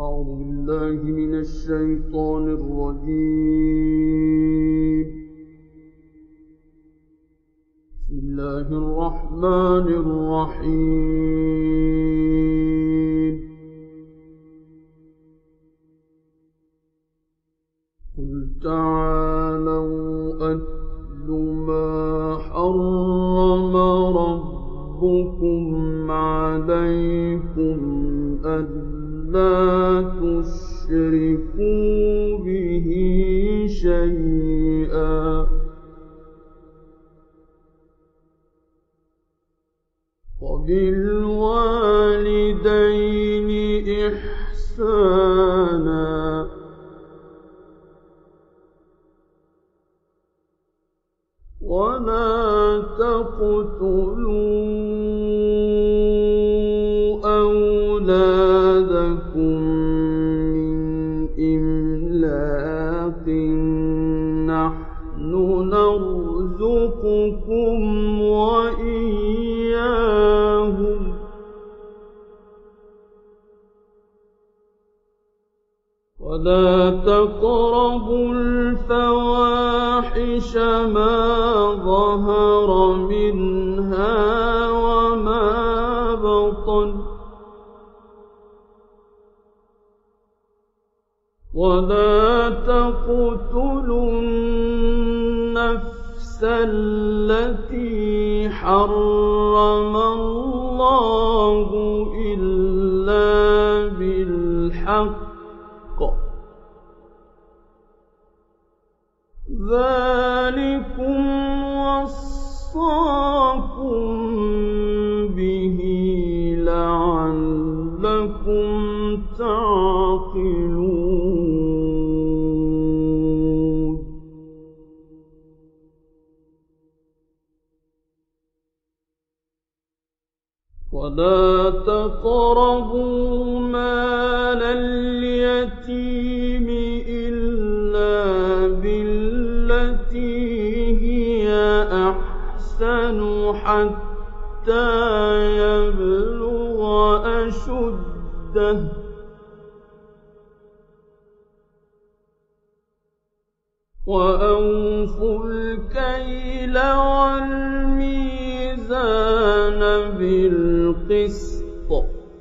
أعوذ بالله من الشيطان الرجيم. بسم الله الرحمن الرحيم. قل تعالوا أتل ما حرم ربكم عليكم ألا تشركوا به شيئا وبالوالدين إحسانا ولا تقتلوا أولادكم من إملاق نحن نرزقكم وإياهم ولا تقربوا الفواحش ما ظهر منها وما بطن ولا تقتلوا النفس التي حرم الله إلا بالحق ذلكم وصاكم به لعلكم تعقلون. ولا تقربوا مال اليتيم إلا بالتي هي أحسن حتى يبلغ أشده وأوفوا الكيل والميزان بالقسط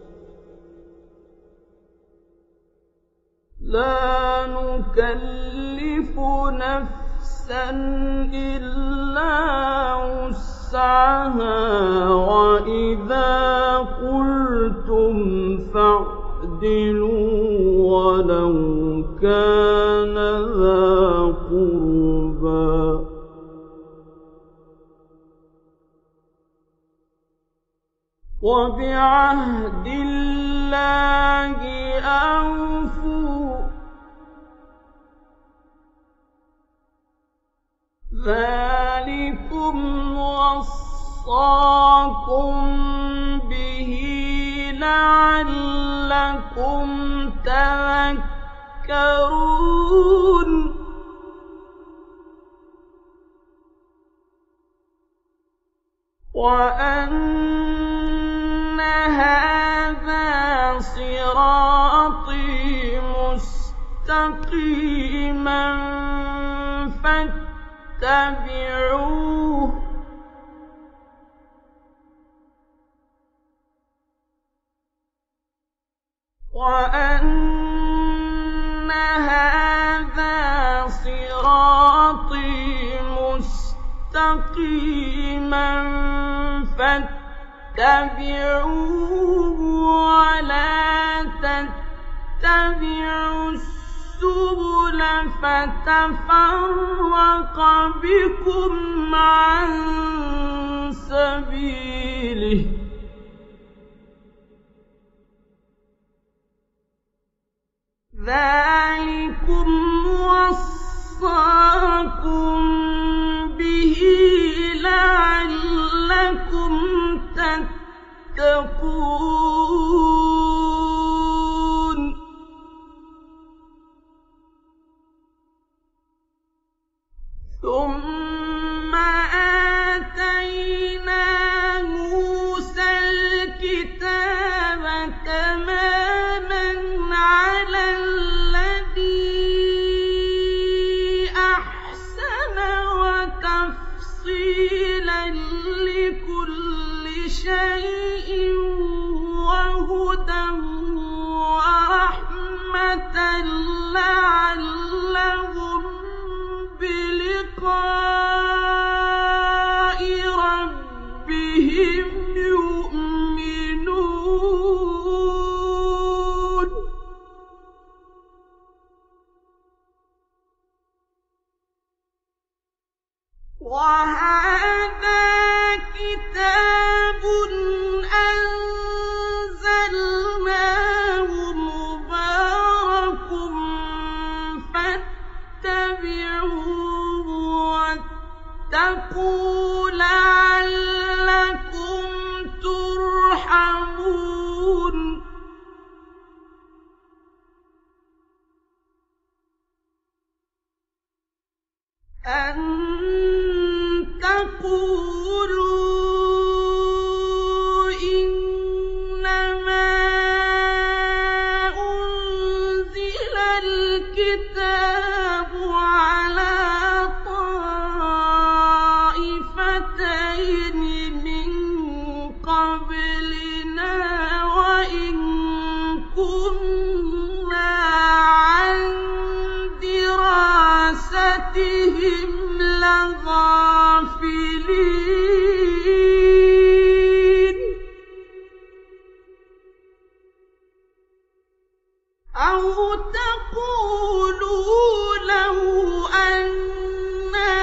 لا نكلف نفسا إلا وسعها وإذا قلتم فاعدلوا ولو كان ذا قربى وبعهد الله أوفوا ذلكم وصاكم به لعلكم تذكرون. وأن هذا صراطي مستقيما فاتبعوه وأن هذا صراطي مستقيما فاتبعوه ولا تتبعوا السبل فتفرق بكم عن سبيله ذلكم وصاكم به لعلكم تتقون. ثم آتينا موسى الكتاب تماما على بِلِقَاءِ رَبِّهِمْ يُؤْمِنُونَ وَهَٰذَا كِتَابٌ أَنزَلْنَاهُ مُبَارَكٌ فَاتَّبِعُوهُ وَاتَّقُوا لَعَلَّكُمْ تُرْحَمُونَ أَن تَقُولُوا إِنَّمَا أُنزِلَ الْكِتَابُ عَلَىٰ طَائِفَتَيْنِ مِن قَبْلِنَا وَإِن كُنَّا عَن دِرَاسَتِهِمْ لَغَافِلِينَ أَوْ تَقُولُوا لَوْ أَنَّا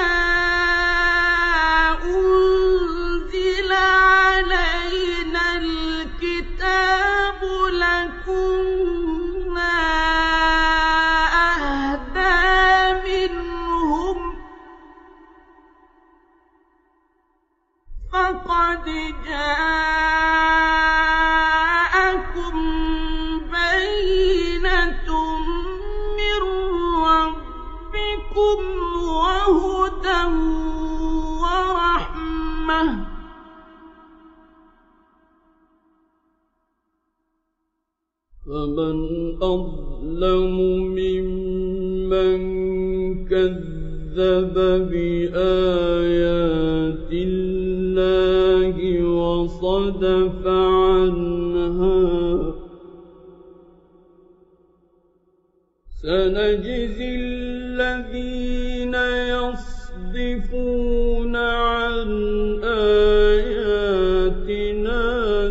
أُنزِلَ عَلَيْنَا الْكِتَابُ لَكُنَّا أَهْدَىٰ مِنْهُمْ ۚ فَقَدْ جَاءَكُم بَيِّنَةٌ مِّن رَّبِّكُمْ وَهُدًى وَرَحْمَةٌ ۚ فَمَنْ أَظْلَمُ مِمَّن كَذَّبَ بِآيَاتِ اللَّهِ وَصَدَفَ عَنْهَا ۗ سَنَجْزِي الَّذِينَ يَصْدِفُونَ عَنْ آيَاتِنَا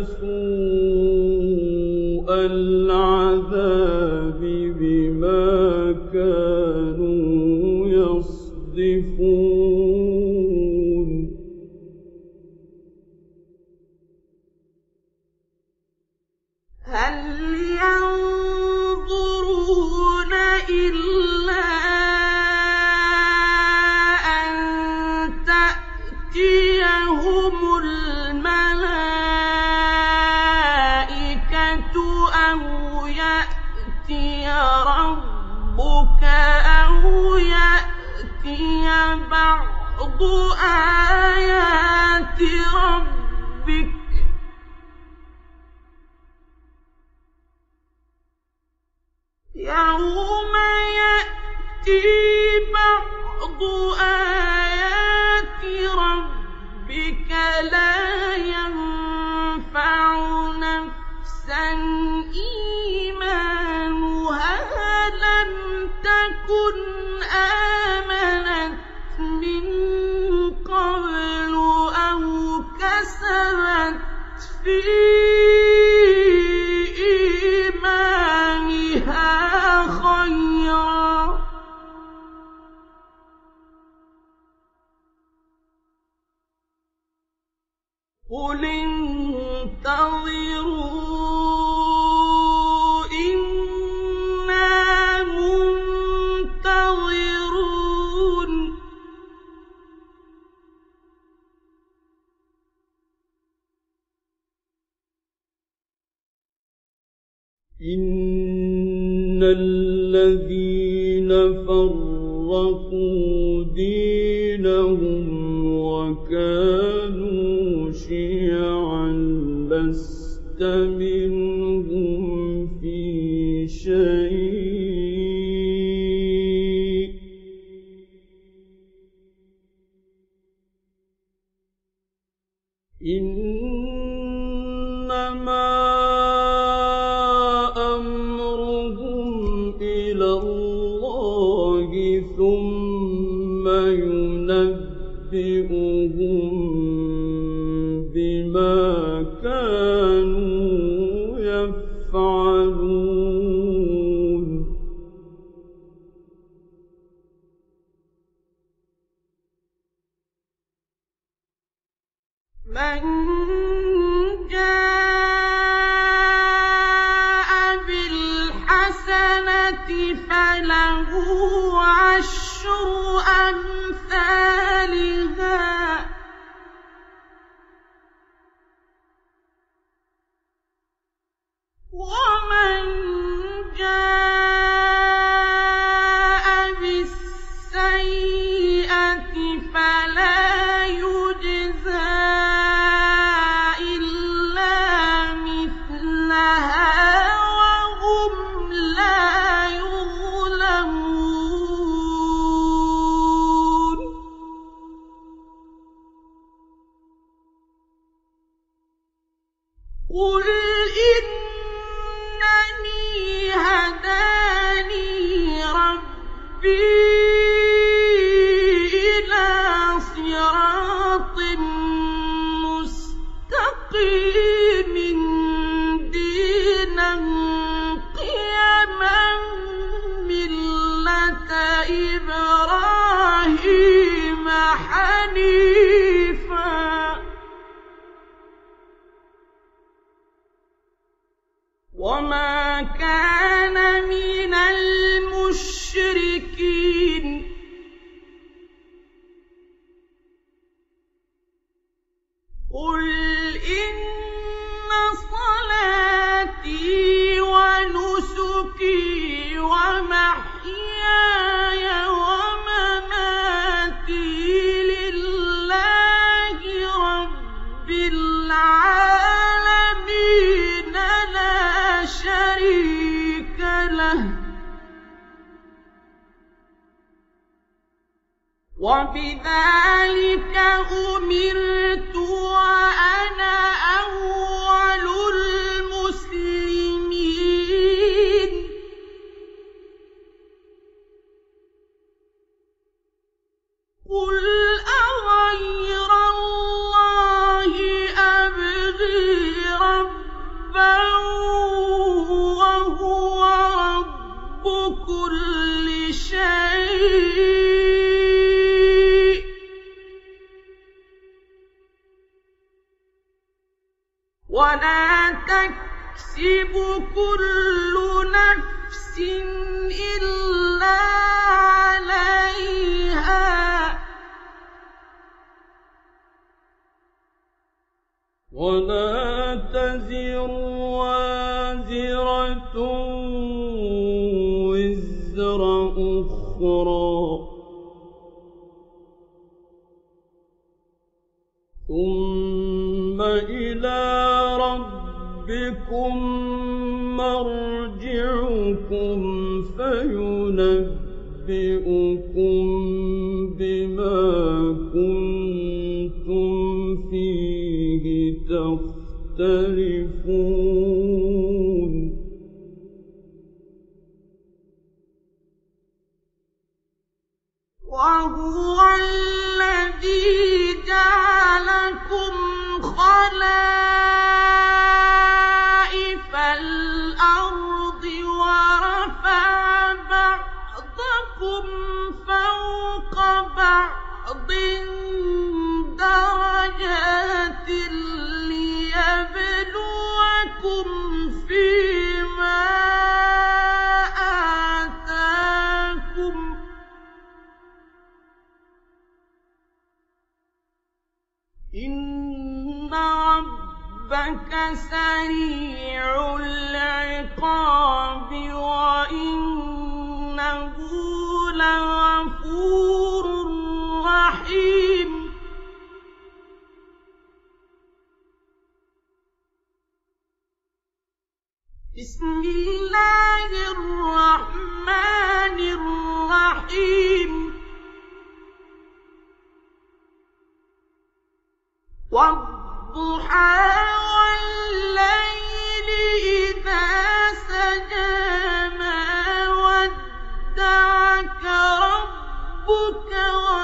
سُوءَ الْعَذَابِ بِمَا كَانُوا يَصْدِفُونَ هَلْ يَنظُرُونَ إِلَّا أَن تَأْتِيَهُمُ الْمَلَائِكَةُ أَوْ يَأْتِيَ رَبُّكَ أَوْ يَأْتِيَ بَعْضُ آيَاتِ رَبِّكَ ۗ يَوْمَ يَأْتِي بَعْضُ آيَاتِ رَبِّكَ لَا يَنفَعُ نَفْسًا إِيمَانُهَا لَمْ تَكُنْ آمَنَتْ مِن قَبْلُ أَوْ كَسَبَتْ فِي إِيمَانِهَا خَيْرًا ۗ قُلِ انتَظِرُوا إِنَّا مُنتَظِرُونَ إِنَّ الَّذِينَ فَرَّقُوا دِينَهُمْ وَكَانُوا شِيَعًا لَّسْتَ مِنْهُمْ فِي شَيْءٍ ۚ إِنَّمَا أَمْرُهُمْ إِلَى اللَّهِ ثُمَّ ثم ينبئهم بما كانوا يفعلون من جاء بالحسنة فله عشر أمثالها ومن جاء بالسيئة فلا يجزى إلا مثلها وهم لا يظلمون قل إنني هداني ربي إلى صراط مستقيم دينا قيما ملة إبراهيم حنيفا وما كان من المشركين قل إن صلاتي ونسكي ومحياي ومماتي لله رب العالمين لا شريك له وبذلك أمرت وأنا أول المسلمين قل أغير الله أبغي ربا وهو رب كل شيء ولا تكسب كل نفس إلا عليها ولا تزر وازرة وزر أخرى ثم إلى ربكم مرجعكم فينبئكم بما كنتم فيه تختلفون وهو الذي جعلكم خلائف الأرض ورفع بعضكم فوق بعض درجات ليبلوكم فيما آتاكم إن ربك سريع العقاب وإنه لغفور رحيم بسم الله الرحمن الرحيم والضحى والليل إذا سجى ما ودعك ربك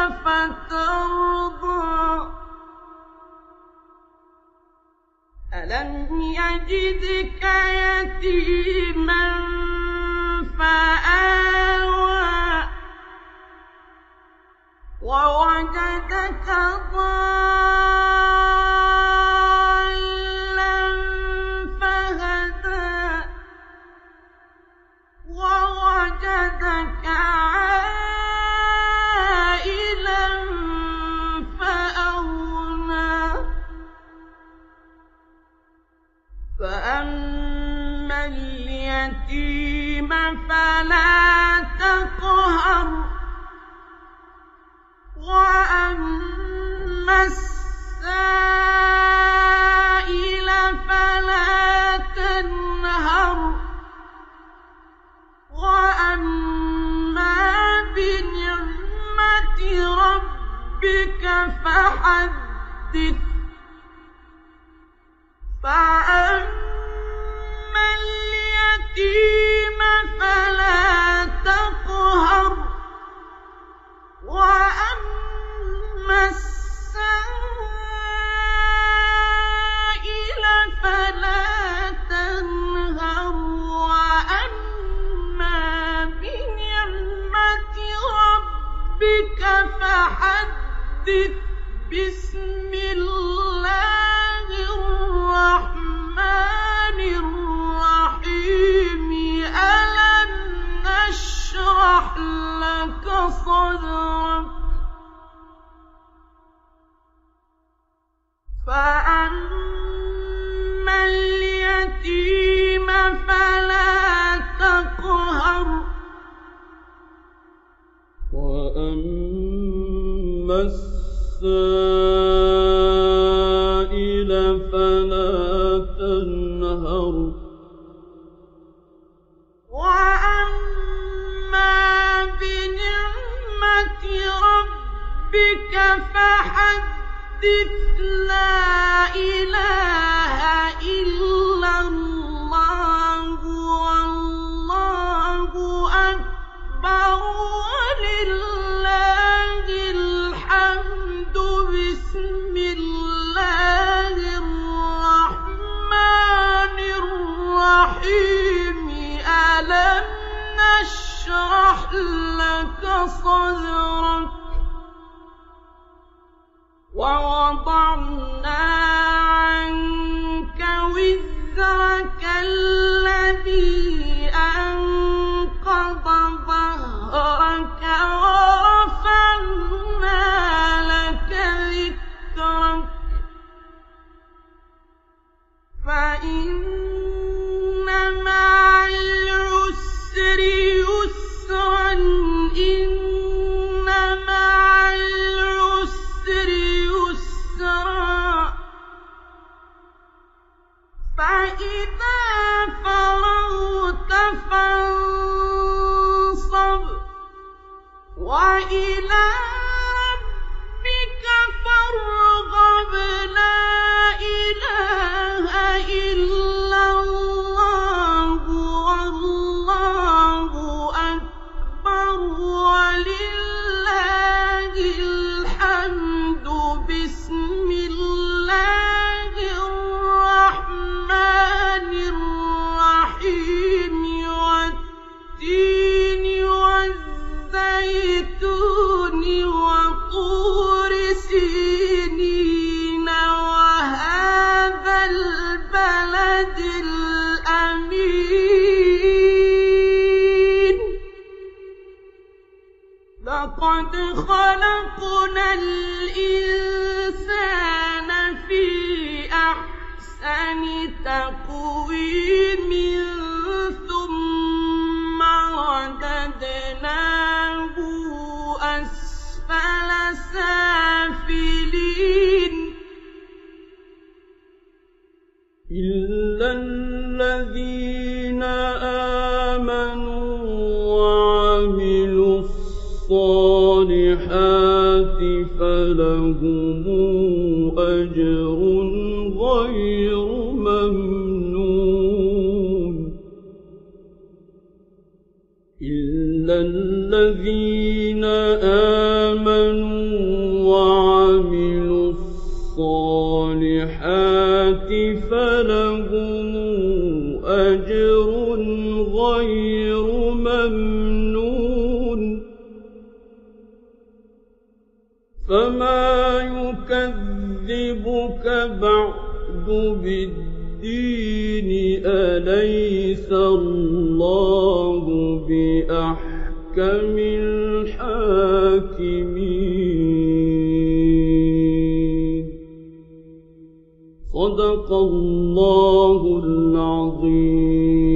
فترضى ألم يجدك يتيما فآوى ووجدك ضالا فهدى ووجدك عائلا فأغنى فأما اليتيم فلا تقهر وأما السائل فلا تنهر وأما بنعمة ربك فحدث فأما اليتيم فلا تقهر وأما السائل فلا تنهر وأما بنعمة ربك فحدث بسم الله الرحمن الرحيم ألم نشرح لك صدرك فأما اليتيم فلا تقهر وأما السائل فلا تنهر وأما بنعمة ربك فحدث لا إله إلا الله والله أكبر ولله الحمد بسم الله الرحمن الرحيم ألم نشرح لك صدرك ووضعنا عنك وزرك الذي أنقض ظهرك ورفعنا لك ذكرك فإن مع العسر يسرا إن مع العسر يسرا فإذا فرغت فانصب وإلى ربك فارغب لا إله إلا الله والله أكبر ولله الحمد بسم الله الرحمن الرحيم والتين والزيتون وطور سينين وهذا البلد الأمين لقد خلقنا الإنسان في أحسن تقويم ثم رددناه أسفل سافلين إلا الذين آمنوا وعملوا الصالحات فلهم أجر غير ممنون إلا الذين آمنوا فما يكذبك بعد بالدين أليس الله بأحكم الحاكمين. صدق الله العظيم.